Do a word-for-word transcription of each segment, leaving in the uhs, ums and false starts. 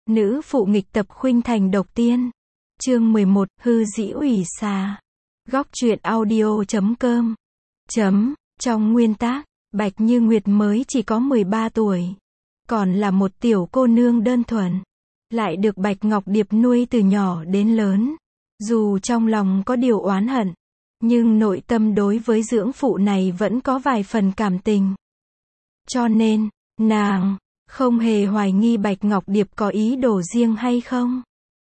Nữ phụ nghịch tập khuynh thành độc tiên. Chương mười một, hư dĩ ủy xà. Góc truyện audio chấm com. Chấm, trong nguyên tác, Bạch Như Nguyệt mới chỉ có mười ba tuổi. Còn là một tiểu cô nương đơn thuần. Lại được Bạch Ngọc Điệp nuôi từ nhỏ đến lớn. Dù trong lòng có điều oán hận, nhưng nội tâm đối với dưỡng phụ này vẫn có vài phần cảm tình. Cho nên, nàng không hề hoài nghi Bạch Ngọc Điệp có ý đồ riêng hay không.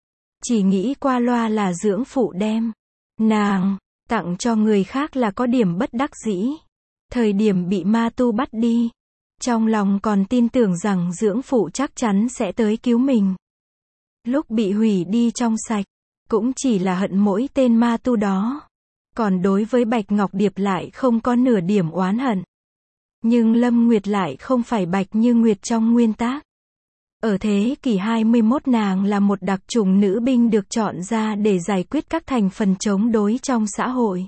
Chỉ nghĩ qua loa là dưỡng phụ đem nàng tặng cho người khác là có điểm bất đắc dĩ. Thời điểm bị ma tu bắt đi, trong lòng còn tin tưởng rằng dưỡng phụ chắc chắn sẽ tới cứu mình. Lúc bị hủy đi trong sạch, cũng chỉ là hận mỗi tên ma tu đó. Còn đối với Bạch Ngọc Điệp lại không có nửa điểm oán hận. Nhưng Lâm Nguyệt lại không phải Bạch Như Nguyệt trong nguyên tác. Ở thế kỷ hai mươi mốt nàng là một đặc chủng nữ binh được chọn ra để giải quyết các thành phần chống đối trong xã hội.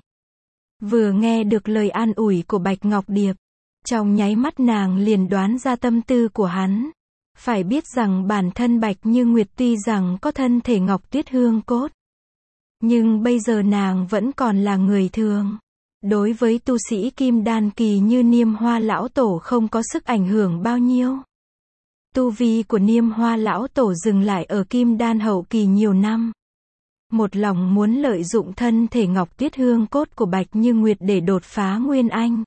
Vừa nghe được lời an ủi của Bạch Ngọc Điệp, trong nháy mắt nàng liền đoán ra tâm tư của hắn. Phải biết rằng bản thân Bạch Như Nguyệt tuy rằng có thân thể ngọc tuyết hương cốt, nhưng bây giờ nàng vẫn còn là người thường. Đối với tu sĩ kim đan kỳ như Niêm Hoa lão tổ không có sức ảnh hưởng bao nhiêu. Tu vi của Niêm Hoa lão tổ dừng lại ở kim đan hậu kỳ nhiều năm. Một lòng muốn lợi dụng thân thể ngọc tuyết hương cốt của Bạch Như Nguyệt để đột phá nguyên anh.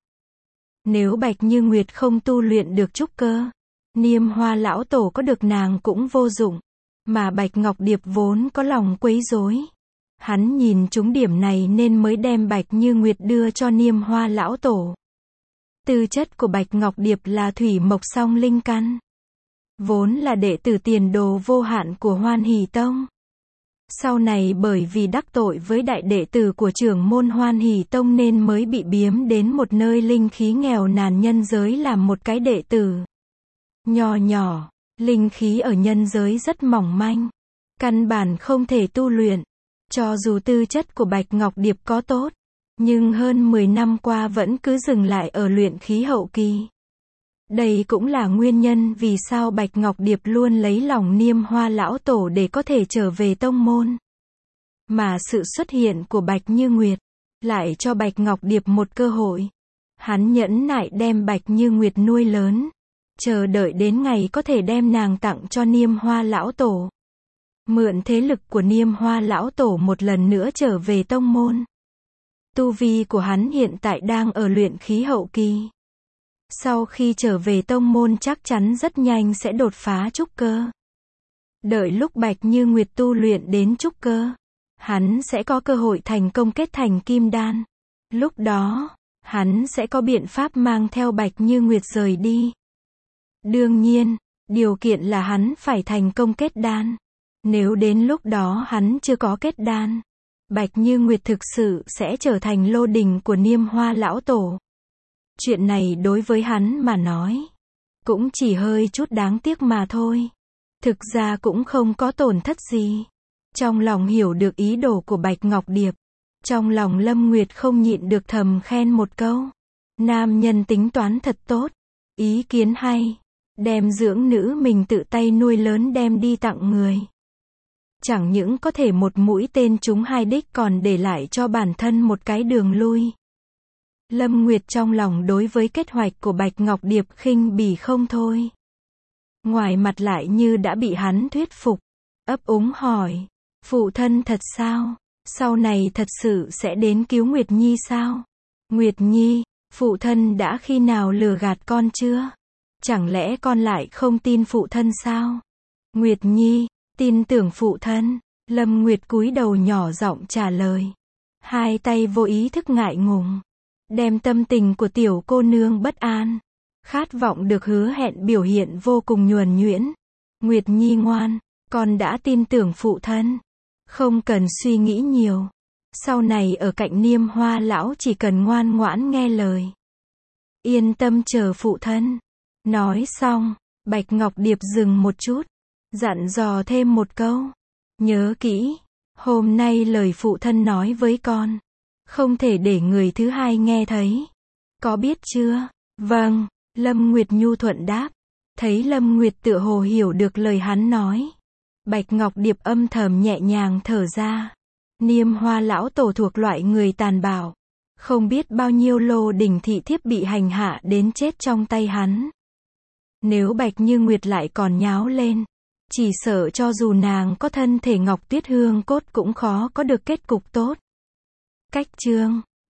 Nếu Bạch Như Nguyệt không tu luyện được trúc cơ, Niêm Hoa lão tổ có được nàng cũng vô dụng. Mà Bạch Ngọc Điệp vốn có lòng quấy rối. Hắn nhìn trúng điểm này nên mới đem Bạch Như Nguyệt đưa cho Niêm Hoa lão tổ. Tư chất của Bạch Ngọc Điệp là thủy mộc song linh căn. Vốn là đệ tử tiền đồ vô hạn của Hoan Hỷ Tông. Sau này bởi vì đắc tội với đại đệ tử của trưởng môn Hoan Hỷ Tông nên mới bị biếm đến một nơi linh khí nghèo nàn nhân giới làm một cái đệ tử. Nhỏ nhỏ, linh khí ở nhân giới rất mỏng manh. Căn bản không thể tu luyện. Cho dù tư chất của Bạch Ngọc Điệp có tốt, nhưng hơn mười năm qua vẫn cứ dừng lại ở luyện khí hậu kỳ. Đây cũng là nguyên nhân vì sao Bạch Ngọc Điệp luôn lấy lòng Niêm Hoa lão tổ để có thể trở về tông môn. Mà sự xuất hiện của Bạch Như Nguyệt lại cho Bạch Ngọc Điệp một cơ hội. Hắn nhẫn nại đem Bạch Như Nguyệt nuôi lớn, chờ đợi đến ngày có thể đem nàng tặng cho Niêm Hoa lão tổ. Mượn thế lực của Niêm Hoa lão tổ một lần nữa trở về tông môn. Tu vi của hắn hiện tại đang ở luyện khí hậu kỳ. Sau khi trở về tông môn chắc chắn rất nhanh sẽ đột phá trúc cơ. Đợi lúc Bạch Như Nguyệt tu luyện đến trúc cơ, hắn sẽ có cơ hội thành công kết thành kim đan. Lúc đó, hắn sẽ có biện pháp mang theo Bạch Như Nguyệt rời đi. Đương nhiên, điều kiện là hắn phải thành công kết đan. Nếu đến lúc đó hắn chưa có kết đan, Bạch Như Nguyệt thực sự sẽ trở thành lô đình của Niêm Hoa lão tổ. Chuyện này đối với hắn mà nói, cũng chỉ hơi chút đáng tiếc mà thôi. Thực ra cũng không có tổn thất gì. Trong lòng hiểu được ý đồ của Bạch Ngọc Điệp, trong lòng Lâm Nguyệt không nhịn được thầm khen một câu. Nam nhân tính toán thật tốt, ý kiến hay, đem dưỡng nữ mình tự tay nuôi lớn đem đi tặng người. Chẳng những có thể một mũi tên trúng hai đích còn để lại cho bản thân một cái đường lui. Lâm Nguyệt trong lòng đối với kế hoạch của Bạch Ngọc Điệp khinh bỉ không thôi. Ngoài mặt lại như đã bị hắn thuyết phục. Ấp úng hỏi, phụ thân thật sao? Sau này thật sự sẽ đến cứu Nguyệt Nhi sao? Nguyệt Nhi, phụ thân đã khi nào lừa gạt con chưa? Chẳng lẽ con lại không tin phụ thân sao? Nguyệt Nhi, tin tưởng phụ thân. Lâm Nguyệt cúi đầu nhỏ giọng trả lời. Hai tay vô ý thức ngại ngùng. Đem tâm tình của tiểu cô nương bất an, khát vọng được hứa hẹn biểu hiện vô cùng nhuần nhuyễn. Nguyệt Nhi ngoan, con đã tin tưởng phụ thân. Không cần suy nghĩ nhiều. Sau này ở cạnh Niêm Hoa lão chỉ cần ngoan ngoãn nghe lời. Yên tâm chờ phụ thân. Nói xong, Bạch Ngọc Điệp dừng một chút, dặn dò thêm một câu. Nhớ kỹ, hôm nay lời phụ thân nói với con, không thể để người thứ hai nghe thấy. Có biết chưa? Vâng, Lâm Nguyệt nhu thuận đáp. Thấy Lâm Nguyệt tựa hồ hiểu được lời hắn nói, Bạch Ngọc Điệp âm thầm nhẹ nhàng thở ra. Niêm Hoa lão tổ thuộc loại người tàn bạo. Không biết bao nhiêu lô đỉnh thị thiếp bị hành hạ đến chết trong tay hắn. Nếu Bạch Như Nguyệt lại còn nháo lên, chỉ sợ cho dù nàng có thân thể Ngọc Tuyết Hương cốt cũng khó có được kết cục tốt. Cách chương